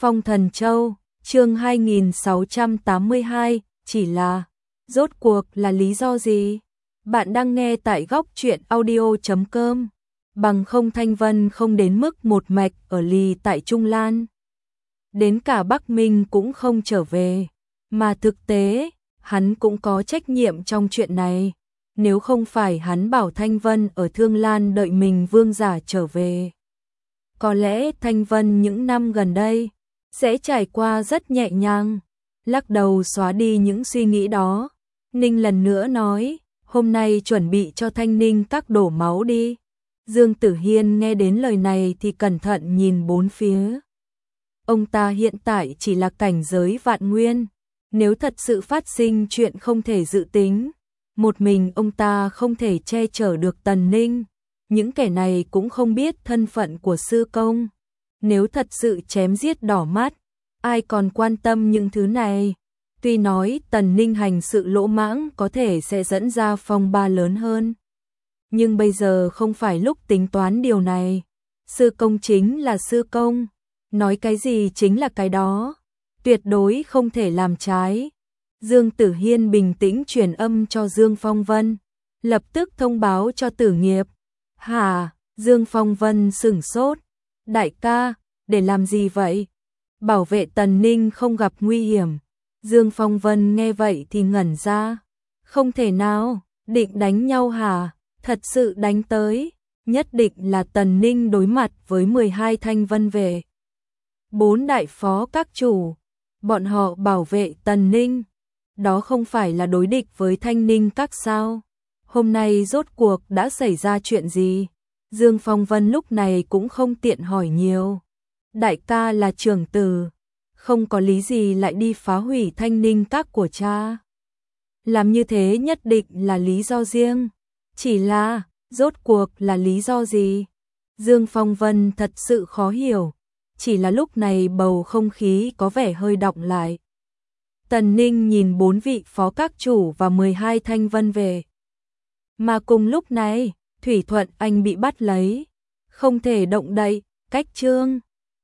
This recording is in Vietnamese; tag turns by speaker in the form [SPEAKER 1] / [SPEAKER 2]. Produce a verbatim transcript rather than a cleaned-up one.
[SPEAKER 1] Phong Thần Châu, chương hai nghìn sáu trăm tám mươi hai, chỉ là, rốt cuộc là lý do gì? Bạn đang nghe tại góc truyện audio chấm com, bằng không Thanh Vân không đến mức một mạch ở lì tại Trung Lan. Đến cả Bắc Minh cũng không trở về, mà thực tế, hắn cũng có trách nhiệm trong chuyện này. Nếu không phải hắn bảo Thanh Vân ở Thương Lan đợi mình vương giả trở về, có lẽ Thanh Vân những năm gần đây sẽ trải qua rất nhẹ nhàng. Lắc đầu xóa đi những suy nghĩ đó, Ninh lần nữa nói, hôm nay chuẩn bị cho Thanh Ninh các đổ máu đi. Dương Tử Hiên nghe đến lời này thì cẩn thận nhìn bốn phía. Ông ta hiện tại chỉ là cảnh giới vạn nguyên, nếu thật sự phát sinh chuyện không thể dự tính, một mình ông ta không thể che chở được Tần Ninh. Những kẻ này cũng không biết thân phận của sư công. Nếu thật sự chém giết đỏ mắt, ai còn quan tâm những thứ này. Tuy nói Tần Ninh hành sự lỗ mãng có thể sẽ dẫn ra phong ba lớn hơn, nhưng bây giờ không phải lúc tính toán điều này. Sư công chính là sư công, nói cái gì chính là cái đó, tuyệt đối không thể làm trái. Dương Tử Hiên bình tĩnh truyền âm cho Dương Phong Vân, lập tức thông báo cho Tử Nghiệp. Hả? Dương Phong Vân sửng sốt. Đại ca, để làm gì vậy? Bảo vệ Tần Ninh không gặp nguy hiểm. Dương Phong Vân nghe vậy thì ngẩn ra. Không thể nào, định đánh nhau hả? Thật sự đánh tới, nhất định là Tần Ninh đối mặt với mười hai thanh vân vệ. Bốn đại phó các chủ, bọn họ bảo vệ Tần Ninh. Đó không phải là đối địch với Thanh Ninh các sao? Hôm nay rốt cuộc đã xảy ra chuyện gì? Dương Phong Vân lúc này cũng không tiện hỏi nhiều. Đại ca là trưởng tử, không có lý gì lại đi phá hủy Thanh Ninh các của cha. Làm như thế nhất định là lý do riêng. Chỉ là, rốt cuộc là lý do gì? Dương Phong Vân thật sự khó hiểu. Chỉ là lúc này bầu không khí có vẻ hơi đọng lại. Tần Ninh nhìn bốn vị phó các chủ và mười hai thanh vân về. Mà cùng lúc này, Thủy Thuận Anh bị bắt lấy, không thể động đậy, cách trương.